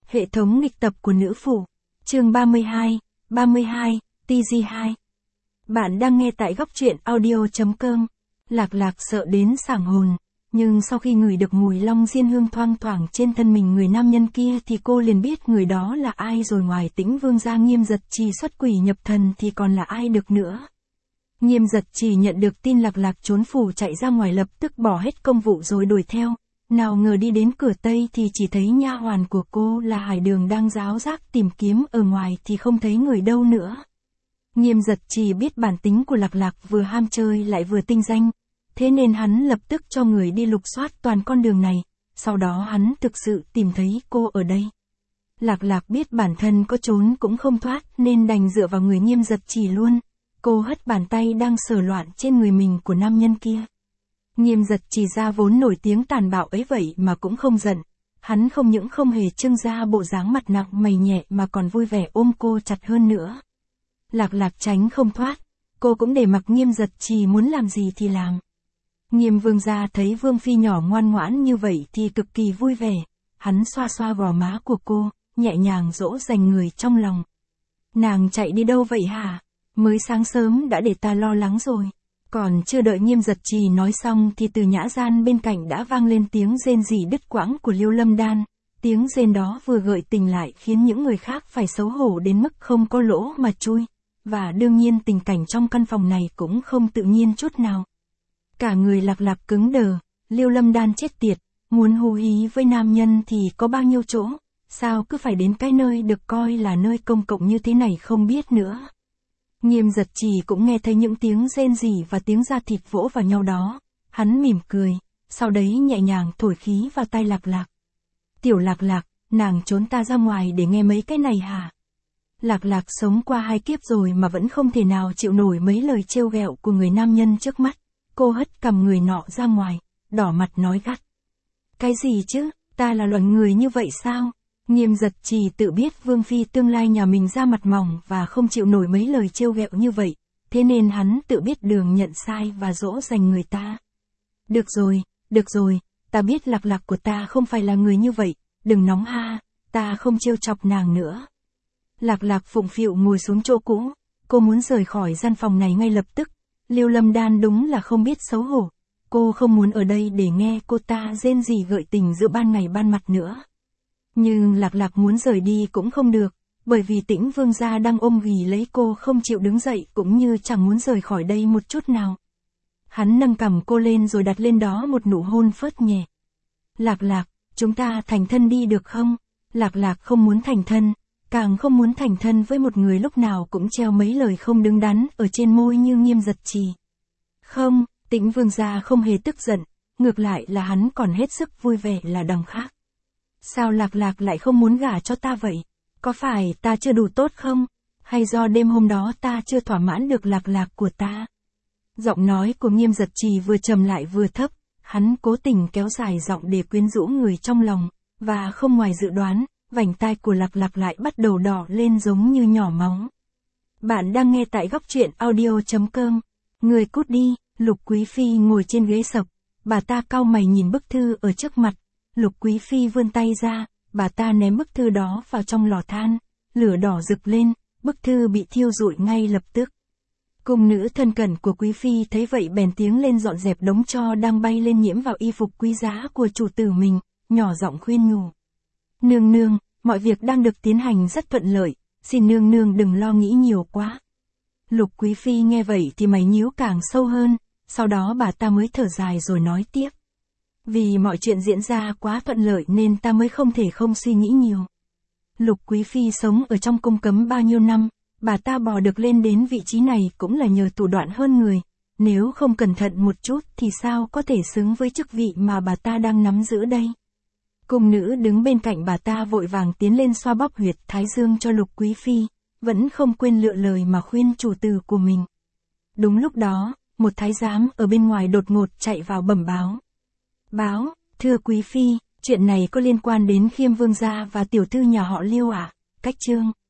Hệ thống nghịch tập của nữ phụ. Chương 32, TG2. Bạn đang nghe tại góc truyện audio.com. Lạc Lạc sợ đến sảng hồn, nhưng sau khi ngửi được mùi long diên hương thoang thoảng trên thân mình người nam nhân kia thì cô liền biết người đó là ai rồi. Ngoài Tĩnh Vương gia Nghiêm Giật Trì xuất quỷ nhập thần thì còn là ai được nữa. Nghiêm Giật Trì nhận được tin Lạc Lạc trốn phủ chạy ra ngoài, lập tức bỏ hết công vụ rồi đuổi theo. Nào ngờ đi đến cửa Tây thì chỉ thấy nha hoàn của cô là Hải Đường đang ráo rác tìm kiếm ở ngoài thì không thấy người đâu nữa. Nghiêm Giật Trì biết bản tính của Lạc Lạc vừa ham chơi lại vừa tinh danh, thế nên hắn lập tức cho người đi lục soát toàn con đường này, sau đó hắn thực sự tìm thấy cô ở đây. Lạc Lạc biết bản thân có trốn cũng không thoát nên đành dựa vào người Nghiêm Giật Trì luôn. Cô hất bàn tay đang sờ loạn trên người mình của nam nhân kia. Nghiêm Giật Trì ra vốn nổi tiếng tàn bạo ấy vậy mà cũng không giận. Hắn không những không hề trưng ra bộ dáng mặt nặng mày nhẹ mà còn vui vẻ ôm cô chặt hơn nữa. Lạc Lạc tránh không thoát, cô cũng để mặc Nghiêm Giật Trì muốn làm gì thì làm. Nghiêm Vương gia thấy Vương phi nhỏ ngoan ngoãn như vậy thì cực kỳ vui vẻ. Hắn xoa xoa gò má của cô, nhẹ nhàng dỗ dành người trong lòng. Nàng chạy đi đâu vậy hả? Mới sáng sớm đã để ta lo lắng rồi. Còn chưa đợi Nghiêm Giật Trì nói xong thì từ nhã gian bên cạnh đã vang lên tiếng rên rỉ đứt quãng của Liêu Lâm Đan. Tiếng rên đó vừa gợi tình lại khiến những người khác phải xấu hổ đến mức không có lỗ mà chui. Và đương nhiên tình cảnh trong căn phòng này cũng không tự nhiên chút nào. Cả người Lạc Lạc cứng đờ, Liêu Lâm Đan chết tiệt, muốn hú hí với nam nhân thì có bao nhiêu chỗ, sao cứ phải đến cái nơi được coi là nơi công cộng như thế này không biết nữa. Nghiêm Giật Trì cũng nghe thấy những tiếng rên rỉ và tiếng da thịt vỗ vào nhau đó. Hắn mỉm cười, sau đấy nhẹ nhàng thổi khí vào tai Lạc Lạc. Tiểu Lạc Lạc, nàng trốn ta ra ngoài để nghe mấy cái này hả? Lạc Lạc sống qua 2 kiếp rồi mà vẫn không thể nào chịu nổi mấy lời trêu ghẹo của người nam nhân trước mắt. Cô hất cầm người nọ ra ngoài, đỏ mặt nói gắt. Cái gì chứ, ta là loại người như vậy sao? Nghiêm Giật Trì tự biết Vương phi tương lai nhà mình ra mặt mỏng và không chịu nổi mấy lời trêu ghẹo như vậy, thế nên hắn tự biết đường nhận sai và dỗ dành người ta. Được rồi, ta biết Lạc Lạc của ta không phải là người như vậy, đừng nóng ha, ta không trêu chọc nàng nữa. Lạc Lạc phụng phịu ngồi xuống chỗ cũ, cô muốn rời khỏi gian phòng này ngay lập tức. Liêu Lâm Đan đúng là không biết xấu hổ, cô không muốn ở đây để nghe cô ta rên rỉ gợi tình giữa ban ngày ban mặt nữa. Nhưng Lạc Lạc muốn rời đi cũng không được, bởi vì Tĩnh Vương gia đang ôm ghì lấy cô không chịu đứng dậy cũng như chẳng muốn rời khỏi đây một chút nào. Hắn nâng cằm cô lên rồi đặt lên đó một nụ hôn phớt nhẹ. Lạc Lạc, chúng ta thành thân đi được không? Lạc Lạc không muốn thành thân, càng không muốn thành thân với một người lúc nào cũng treo mấy lời không đứng đắn ở trên môi như Nghiêm Giật Trì. Không, Tĩnh Vương gia không hề tức giận, ngược lại là hắn còn hết sức vui vẻ là đằng khác. Sao Lạc Lạc lại không muốn gả cho ta vậy? Có phải ta chưa đủ tốt không? Hay do đêm hôm đó ta chưa thỏa mãn được Lạc Lạc của ta? Giọng nói của Nghiêm Giật Trì vừa trầm lại vừa thấp, hắn cố tình kéo dài giọng để quyến rũ người trong lòng, và không ngoài dự đoán, vành tai của Lạc Lạc lại bắt đầu đỏ lên giống như nhỏ máu. Bạn đang nghe tại góc truyện audio.com. Người cút đi. Lục Quý Phi ngồi trên ghế sập, bà ta cau mày nhìn bức thư ở trước mặt. Lục Quý Phi vươn tay ra, bà ta ném bức thư đó vào trong lò than, lửa đỏ rực lên, bức thư bị thiêu rụi ngay lập tức. Cung nữ thân cận của Quý Phi thấy vậy bèn tiếng lên dọn dẹp đống tro đang bay lên nhiễm vào y phục quý giá của chủ tử mình, nhỏ giọng khuyên nhủ. Nương nương, mọi việc đang được tiến hành rất thuận lợi, xin nương nương đừng lo nghĩ nhiều quá. Lục Quý Phi nghe vậy thì mày nhíu càng sâu hơn, sau đó bà ta mới thở dài rồi nói tiếp. Vì mọi chuyện diễn ra quá thuận lợi nên ta mới không thể không suy nghĩ nhiều. Lục Quý Phi sống ở trong cung cấm bao nhiêu năm, bà ta bò được lên đến vị trí này cũng là nhờ thủ đoạn hơn người, nếu không cẩn thận một chút thì sao có thể xứng với chức vị mà bà ta đang nắm giữ đây. Cung nữ đứng bên cạnh bà ta vội vàng tiến lên xoa bóp huyệt thái dương cho Lục Quý Phi, vẫn không quên lựa lời mà khuyên chủ tử của mình. Đúng lúc đó, một thái giám ở bên ngoài đột ngột chạy vào bẩm báo. Báo, thưa Quý Phi, chuyện này có liên quan đến Khiêm Vương gia và tiểu thư nhà họ Liêu ạ. Cách chương